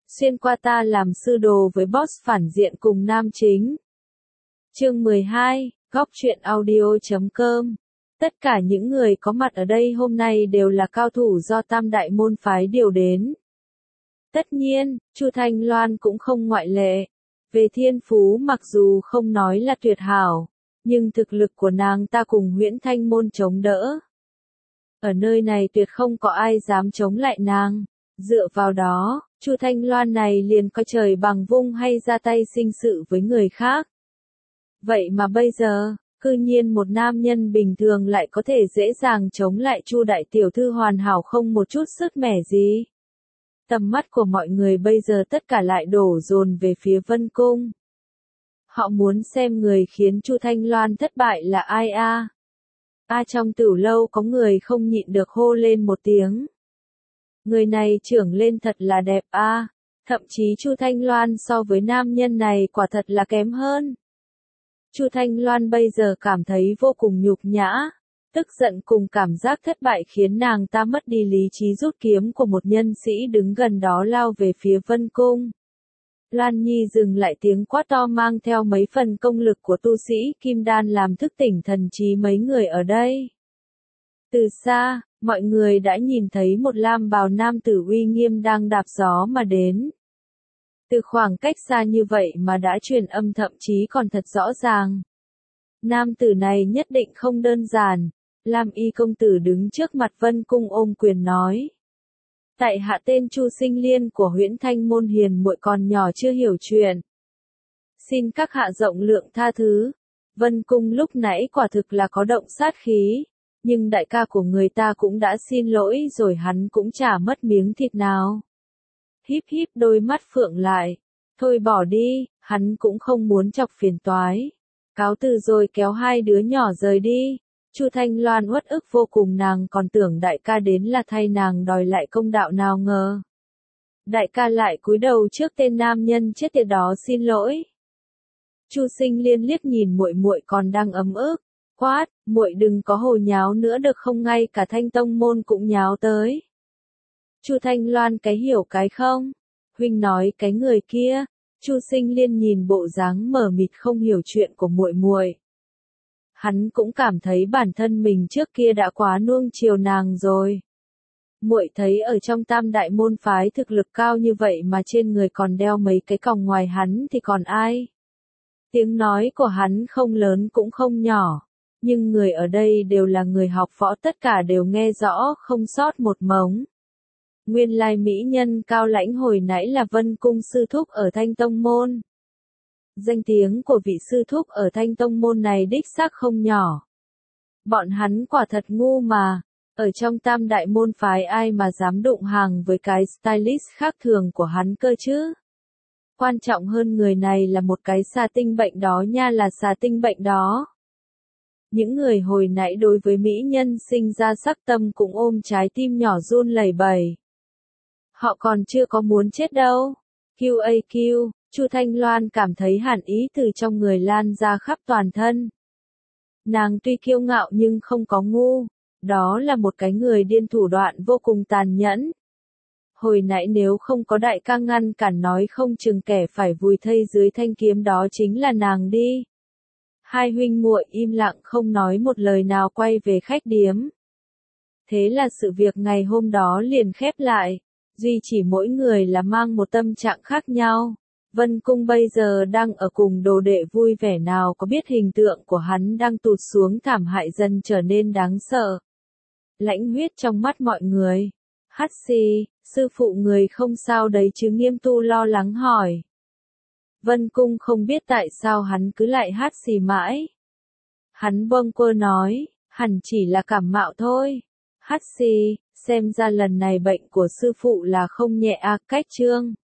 xuyên qua ta làm sư đồ với boss phản diện cùng nam chính. Chương 12, góc truyện audio.com. Tất cả những người có mặt ở đây hôm nay đều là cao thủ do Tam Đại môn phái điều đến. Tất nhiên, Chu Thanh Loan cũng không ngoại lệ. Về thiên phú mặc dù không nói là tuyệt hảo, nhưng thực lực của nàng ta cùng Huyễn Thanh môn chống đỡ. Ở nơi này tuyệt không có ai dám chống lại nàng. Dựa vào đó, Chu Thanh Loan này liền coi trời bằng vung hay ra tay sinh sự với người khác. Vậy mà bây giờ, cư nhiên một nam nhân bình thường lại có thể dễ dàng chống lại Chu đại tiểu thư hoàn hảo không một chút sức mẻ gì. Tầm mắt của mọi người bây giờ tất cả lại đổ dồn về phía Vân Cung. Họ muốn xem người khiến Chu Thanh Loan thất bại là ai a? Trong tửu lâu có người không nhịn được hô lên một tiếng. Người này trưởng lên thật là đẹp a, thậm chí Chu Thanh Loan so với nam nhân này quả thật là kém hơn. Chu Thanh Loan bây giờ cảm thấy vô cùng nhục nhã, tức giận cùng cảm giác thất bại khiến nàng ta mất đi lý trí, rút kiếm của một nhân sĩ đứng gần đó lao về phía Vân Cung. Loan Nhi dừng lại, tiếng quát to mang theo mấy phần công lực của tu sĩ Kim Đan làm thức tỉnh thần trí mấy người ở đây. Từ xa, mọi người đã nhìn thấy một lam bào nam tử uy nghiêm đang đạp gió mà đến. Từ khoảng cách xa như vậy mà đã truyền âm thậm chí còn thật rõ ràng. Nam tử này nhất định không đơn giản. Lam y công tử đứng trước mặt Vân Cung ôm quyền nói. Tại hạ tên Chu Sinh Liên của Huyễn Thanh môn, hiền muội còn nhỏ chưa hiểu chuyện. Xin các hạ rộng lượng tha thứ. Vân Cung lúc nãy quả thực là có động sát khí. Nhưng đại ca của người ta cũng đã xin lỗi rồi, hắn cũng chả mất miếng thịt nào. Híp híp đôi mắt phượng lại. Thôi bỏ đi, hắn cũng không muốn chọc phiền toái. Cáo từ rồi kéo hai đứa nhỏ rời đi. Chu Thanh Loan uất ức vô cùng, nàng còn tưởng đại ca đến là thay nàng đòi lại công đạo, nào ngờ. Đại ca lại cúi đầu trước tên nam nhân chết tiệt đó xin lỗi. Chu Sinh Liên liếc nhìn muội muội còn đang ấm ức, quát, muội đừng có hồ nháo nữa được không, ngay cả Thanh Tông môn cũng nháo tới. Chu Thanh Loan cái hiểu cái không? Huynh nói cái người kia. Chu Sinh Liên nhìn bộ dáng mờ mịt không hiểu chuyện của muội muội. Hắn cũng cảm thấy bản thân mình trước kia đã quá nuông chiều nàng rồi. Muội thấy ở trong Tam Đại môn phái thực lực cao như vậy mà trên người còn đeo mấy cái còng, ngoài hắn thì còn ai? Tiếng nói của hắn không lớn cũng không nhỏ, nhưng người ở đây đều là người học võ, tất cả đều nghe rõ không sót một mống. Nguyên lai mỹ nhân cao lãnh hồi nãy là Vân Cung sư thúc ở Thanh Tông môn. Danh tiếng của vị sư thúc ở Thanh Tông môn này đích xác không nhỏ. Bọn hắn quả thật ngu mà, ở trong Tam Đại môn phái ai mà dám đụng hàng với cái stylist khác thường của hắn cơ chứ? Quan trọng hơn, người này là một cái xà tinh bệnh đó nha, là xà tinh bệnh đó. Những người hồi nãy đối với mỹ nhân sinh ra sắc tâm cũng ôm trái tim nhỏ run lẩy bẩy. Họ còn chưa có muốn chết đâu. QAQ, Chu Thanh Loan cảm thấy hàn ý từ trong người lan ra khắp toàn thân. Nàng tuy kiêu ngạo nhưng không có ngu. Đó là một cái người điên, thủ đoạn vô cùng tàn nhẫn. Hồi nãy nếu không có đại ca ngăn cản, nói không chừng kẻ phải vùi thây dưới thanh kiếm đó chính là nàng đi. Hai huynh muội im lặng không nói một lời nào quay về khách điếm. Thế là sự việc ngày hôm đó liền khép lại. Duy chỉ mỗi người là mang một tâm trạng khác nhau. Vân Cung bây giờ đang ở cùng đồ đệ vui vẻ, nào có biết hình tượng của hắn đang tụt xuống thảm hại, dần trở nên đáng sợ. Lãnh huyết trong mắt mọi người. Hắt xì, sư phụ người không sao đấy chứ? Nghiêm Tu lo lắng hỏi. Vân Cung không biết tại sao hắn cứ lại hắt xì mãi. Hắn bâng quơ nói, hẳn chỉ là cảm mạo thôi. Hắt xì, xem ra lần này bệnh của sư phụ là không nhẹ a. Cách chương